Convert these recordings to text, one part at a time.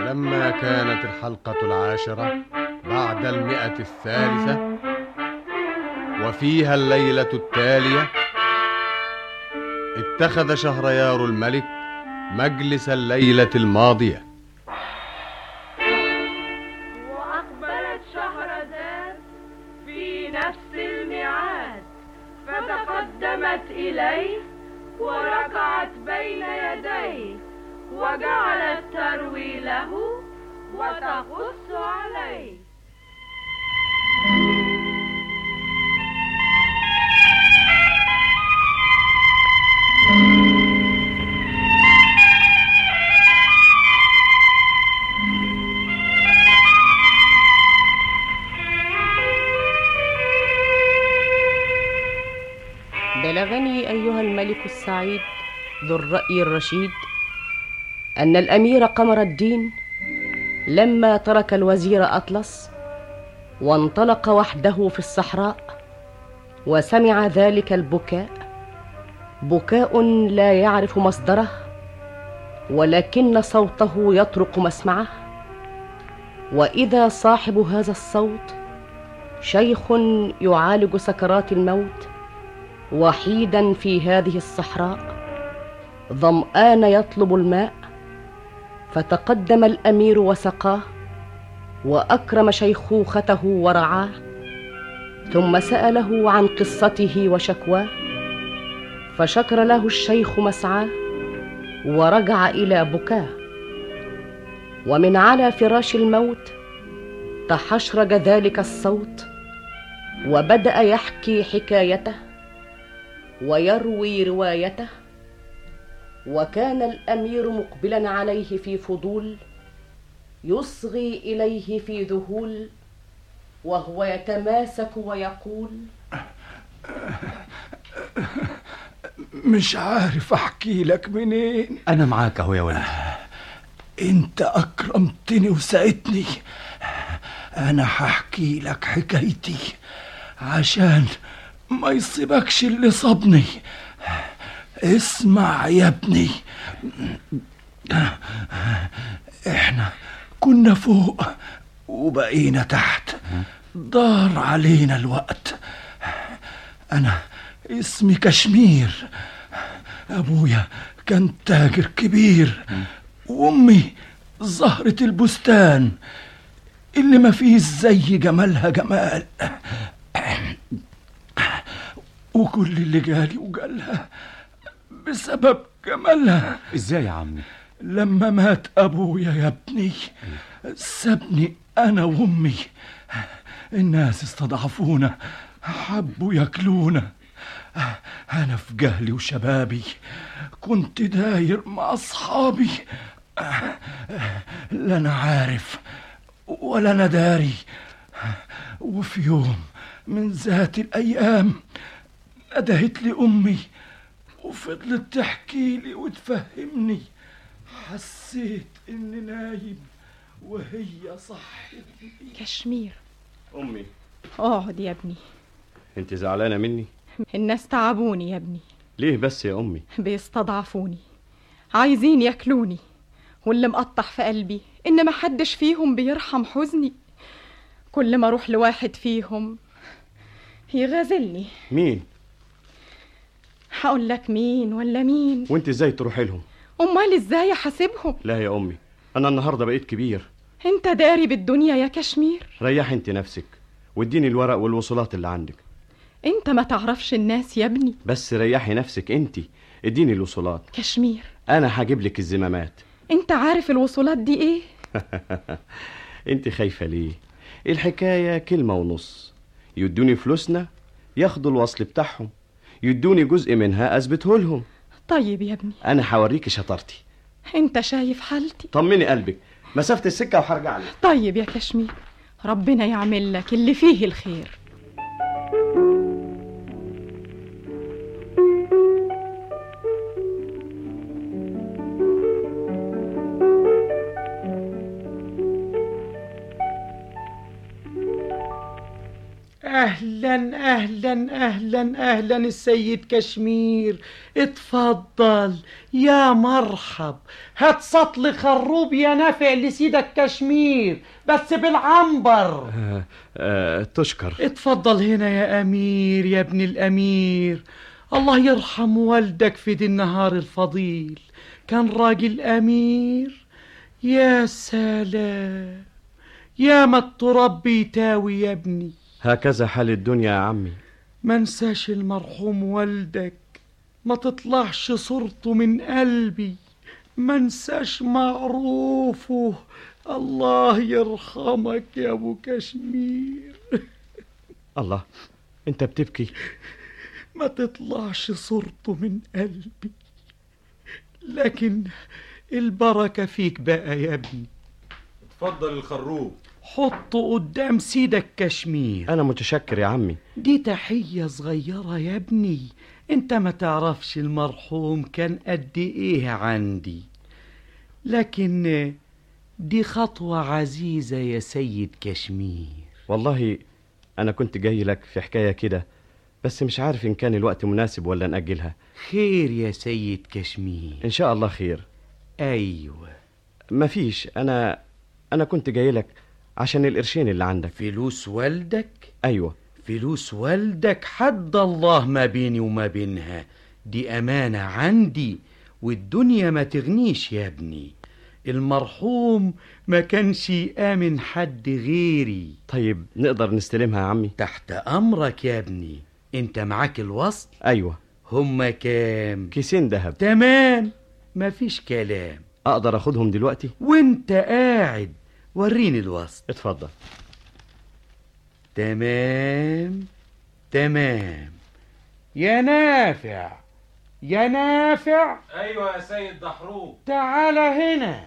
ولما كانت الحلقة 10 بعد 100 وفيها الليلة التالية، اتخذ شهريار الملك مجلس الليلة الماضية. وأقبلت شهرزاد في نفس الميعاد، فتقدمت إليه وركعت بين يديه، وجعلت تروي له وتقص عليه. بلغني أيها الملك السعيد ذو الرأي الرشيد أن الأمير قمر الدين لما ترك الوزير أطلس وانطلق وحده في الصحراء وسمع ذلك البكاء، بكاء لا يعرف مصدره ولكن صوته يطرق مسمعه، وإذا صاحب هذا الصوت شيخ يعالج سكرات الموت وحيدا في هذه الصحراء ظمآن يطلب الماء، فتقدم الأمير وسقاه وأكرم شيخوخته ورعاه، ثم سأله عن قصته وشكواه، فشكر له الشيخ مسعاه ورجع إلى بكاه. ومن على فراش الموت تحشرج ذلك الصوت وبدأ يحكي حكايته ويروي روايته. وكان الأمير مقبلا عليه في فضول يصغي إليه في ذهول، وهو يتماسك ويقول: مش عارف أحكي لك منين. أنا معاك أهو يا ولد. أنت أكرمتني وساعدتني. أنا هحكي لك حكايتي عشان ما يصيبكش اللي صابني. اسمع يا ابني، احنا كنا فوق وبقينا تحت، دار علينا الوقت. انا اسمي كشمير، ابويا كان تاجر كبير، وامي زهرة البستان اللي ما فيه زي جمالها جمال، وكل اللي جالي وجالها بسبب جمالها. ازاي يا عمي؟ لما مات ابويا يا ابني سابني انا وامي. الناس استضعفونا، حبوا ياكلونا. انا في جهلي وشبابي كنت داير مع اصحابي، لا انا عارف ولا انا داري. وفي يوم من ذات الايام ندهت لي امي وفضلت تحكي لي وتفهمني. حسيت اني نايم وهي صحتني. كشمير، أمي، اقعد يا ابني. أنت زعلانة مني؟ الناس تعبوني يا ابني. ليه بس يا أمي؟ بيستضعفوني، عايزين ياكلوني، واللي مقطع في قلبي ان ما حدش فيهم بيرحم حزني. كل ما اروح لواحد فيهم يغازلني. مين؟ هقول لك مين ولا مين؟ وانت ازاي تروحي لهم؟ امال ازاي احاسبهم؟ لا يا أمي، أنا النهاردة بقيت كبير. انت داري بالدنيا يا كشمير. ريحي انت نفسك واديني الورق والوصولات اللي عندك. انت ما تعرفش الناس يا ابني. بس ريحي نفسك انت، اديني الوصولات. كشمير، أنا هجيب لك الزمامات. انت عارف الوصولات دي ايه؟ انت خايفة ليه؟ الحكاية كلمة ونص. يدوني فلوسنا ياخدوا الوصل بتاعهم، يدوني جزء منها أثبته لهم. طيب يا ابني، أنا هوريكي شطارتي. انت شايف حالتي. طمني قلبك، مسافة السكة وهرجع لك. طيب يا كشمير، ربنا يعمل لك اللي فيه الخير. أهلا أهلا أهلا أهلا السيد كشمير، اتفضل يا مرحب. هات سطل خروب يا نافع لسيدك كشمير بس بالعنبر. تشكر. اتفضل هنا يا أمير يا ابن الأمير. الله يرحم والدك في دي النهار الفضيل، كان راجل أمير. يا سلام، يا ما التراب يتاوي يا ابني. هكذا حال الدنيا يا عمي. ما انساش المرحوم والدك، ما تطلعش صورته من قلبي، ما انساش معروفه. الله يرحمك يا ابو كشمير. الله، انت بتبكي؟ ما تطلعش صورته من قلبي، لكن البركة فيك بقى يا ابني. اتفضل الخروب. حطه قدام سيدك كشمير. انا متشكر يا عمي. دي تحية صغيرة يا ابني، انت ما تعرفش المرحوم كان قد ايه عندي، لكن دي خطوة عزيزة يا سيد كشمير. والله انا كنت جاي لك في حكاية كده، بس مش عارف ان كان الوقت مناسب ولا نأجلها. خير يا سيد كشمير. ان شاء الله خير. ايوه. مفيش، انا كنت جاي لك عشان القرشين اللي عندك. فلوس والدك؟ ايوه فلوس والدك حد الله ما بيني وما بينها، دي امانة عندي والدنيا ما تغنيش يا ابني. المرحوم ما كانش يآمن حد غيري. طيب نقدر نستلمها يا عمي؟ تحت امرك يا ابني. انت معاك الوصل؟ ايوه. هما كام؟ كيسين دهب. تمام، مفيش كلام. اقدر اخدهم دلوقتي؟ وانت قاعد وريني الوصل. اتفضل. تمام تمام. يا نافع، يا نافع. ايوه يا سيد دحروب. تعال هنا.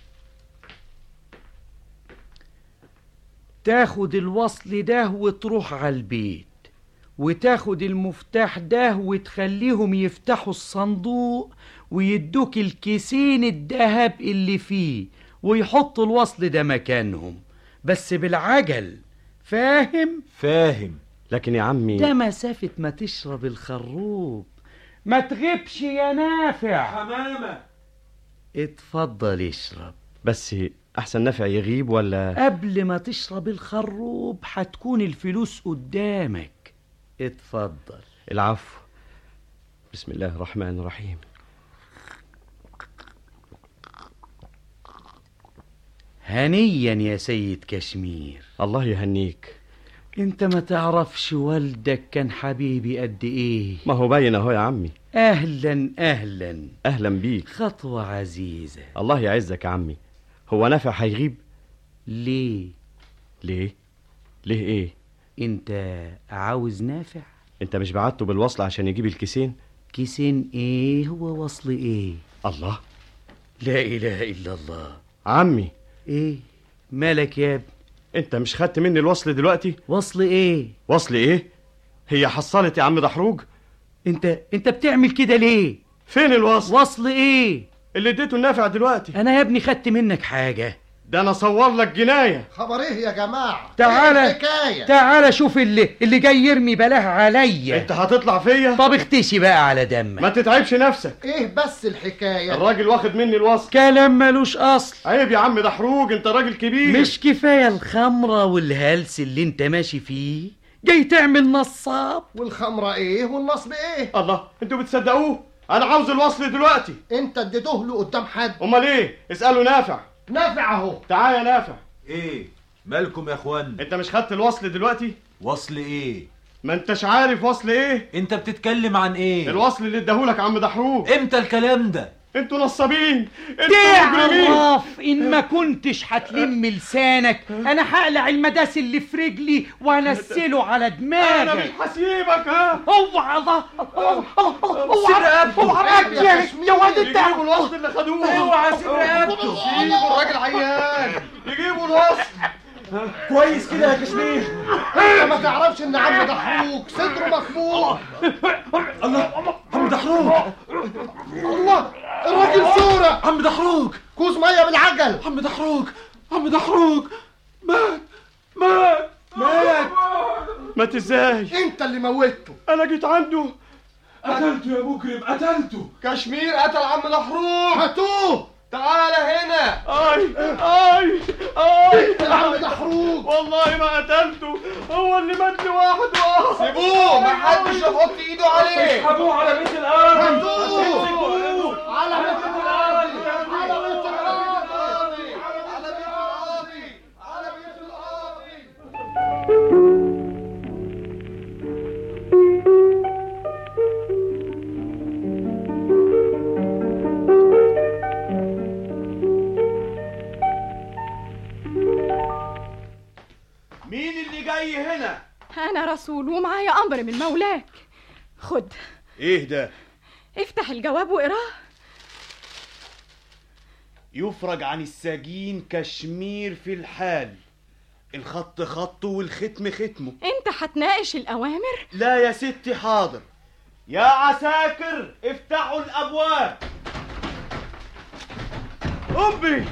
تاخد الوصل ده وتروح على البيت، وتاخد المفتاح ده وتخليهم يفتحوا الصندوق ويدوك الكيسين الدهب اللي فيه، ويحطوا الوصل ده مكانهم، بس بالعجل. فاهم؟ فاهم. لكن يا عمي ده مسافة ما تشرب الخروب. ما تغيبش يا نافع. حمامة. اتفضل اشرب. بس احسن نافع يغيب ولا؟ قبل ما تشرب الخروب هتكون الفلوس قدامك. اتفضل. العفو. بسم الله الرحمن الرحيم. هنيا يا سيد كشمير. الله يهنيك. انت ما تعرفش والدك كان حبيبي قد ايه. ما هو باين اهو يا عمي. اهلا اهلا. اهلا بيك. خطوة عزيزة. الله يعزك يا عمي. هو نافع هيغيب؟ ليه؟ ليه ايه؟ انت عاوز نافع؟ انت مش بعته بالوصل عشان يجيب الكيسين؟ كيسين ايه؟ هو وصل ايه؟ الله، لا اله الا الله. عمي ايه مالك يا ابني؟ انت مش خدت مني الوصل دلوقتي؟ وصل ايه؟ وصل ايه؟ هي حصلت يا عم دحروج. انت بتعمل كده ليه؟ فين الوصل؟ وصل ايه اللي اديته النافع دلوقتي؟ انا يا ابني خدت منك حاجة؟ ده انا صور لك جناية. خبر ايه يا جماعة؟ تعالى إيه الحكاية؟ تعالى شوف اللي جاي يرمي بلاه عليا. انت هتطلع فيا؟ طب اختشي بقى على دمك. ما تتعبش نفسك. ايه بس الحكاية؟ الراجل واخد مني الوصل. كلام ملوش اصل. عيب يا عم دحروج، انت راجل كبير. مش كفاية الخمرة والهلس اللي انت ماشي فيه؟ جاي تعمل نصاب؟ والخمرة ايه والنصب ايه؟ الله، انتوا بتصدقوه؟ انا عاوز الوصل دلوقتي. انت اديته له قدام حد؟ امال ايه؟ اسأله نافع. نافع اهو. تعال يا نافع. ايه مالكم يا اخوان؟ انت مش خدت الوصل دلوقتي؟ وصل ايه؟ ما انتش عارف وصل ايه؟ انت بتتكلم عن ايه؟ الوصل اللي اداهولك عم دحروج. امتى الكلام ده؟ انتوا نصابين، انتوا مجرمين. تعرف ان ما كنتش هتلم لسانك انا هقلع المداس اللي في رجلي وانسله على دماغك. انا مش هسيبك. ها اوعى اوعى يا واد انت. يجيبوا الوصل اللي خدوه. اوعى سيب رقبته. يجيبوا الراجل عيان. يجيبوا الوصل. كويس كده يا كشمير. انت ما تعرفش ان عم دحروج صدره مخبوط. الله، عم دحروج. الله، الراجل صورة. عم دحروج. كوز مية بالعجل. عم دحروج. عم دحروج مات. مات ازاي؟ انت اللي موتته. انا جيت عنده. قتلته يا مجرم، قتلته. كشمير قتل عم دحروج. هاتوه. تعالى هنا. اي عم دحروج. والله ما قتلته، هو اللي مات لوحده. سيبوه، محدش يحط ايده عليه. اسحبوه على بيت الارض. هاتوه على بيت القاضي، على بيت القاضي، على بيت القاضي، على بيت القاضي. مين اللي جاي هنا؟ أنا رسول ومعايا أمر من مولاك. خد. ايه ده؟ افتح الجواب واقراه. يفرج عن السجين كشمير في الحال، الخط خطه والختم ختمه. انت هتناقش الأوامر؟ لا يا ستي، حاضر. يا عساكر افتحوا الأبواب. أمي.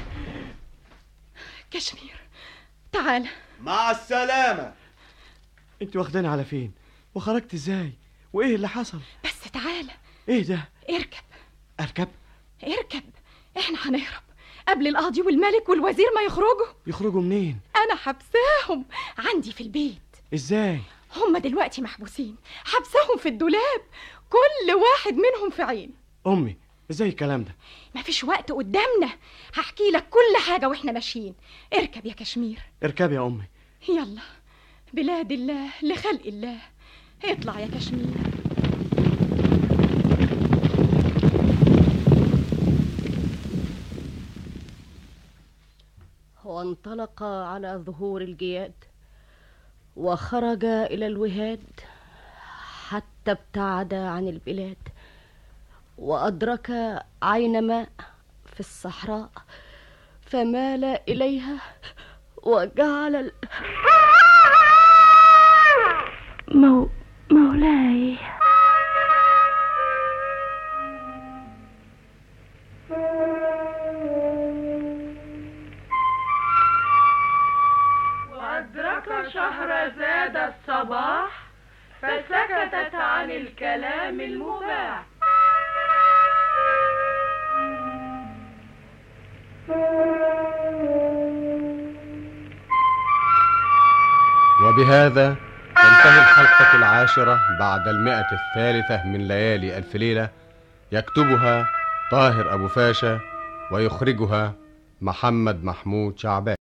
كشمير تعال. مع السلامة. انت واخداني على فين؟ وخرجت ازاي؟ وايه اللي حصل؟ بس تعال. ايه ده؟ اركب. اركب؟ احنا هنهرب قبل القاضي والملك والوزير ما يخرجوا منين؟ انا حبساهم عندي في البيت. ازاي؟ هم دلوقتي محبوسين، حبساهم في الدولاب، كل واحد منهم في عين. امي، ازاي الكلام ده؟ مفيش وقت قدامنا، هحكي لك كل حاجة واحنا ماشيين. اركب يا كشمير. اركب يا امي. يلا، بلاد الله لخلق الله. اطلع يا كشمير. وانطلق على ظهور الجياد وخرج إلى الوهاد حتى ابتعد عن البلاد، وأدرك عين ماء في الصحراء فمال إليها وجعل مولاي. وأدرك شهرزاد الصباح فسكتت عن الكلام المباح. وبهذا تنتهي الحلقة 10 بعد 100 من ليالي ألف ليلة. يكتبها طاهر أبو فاشا ويخرجها محمد محمود شعبان.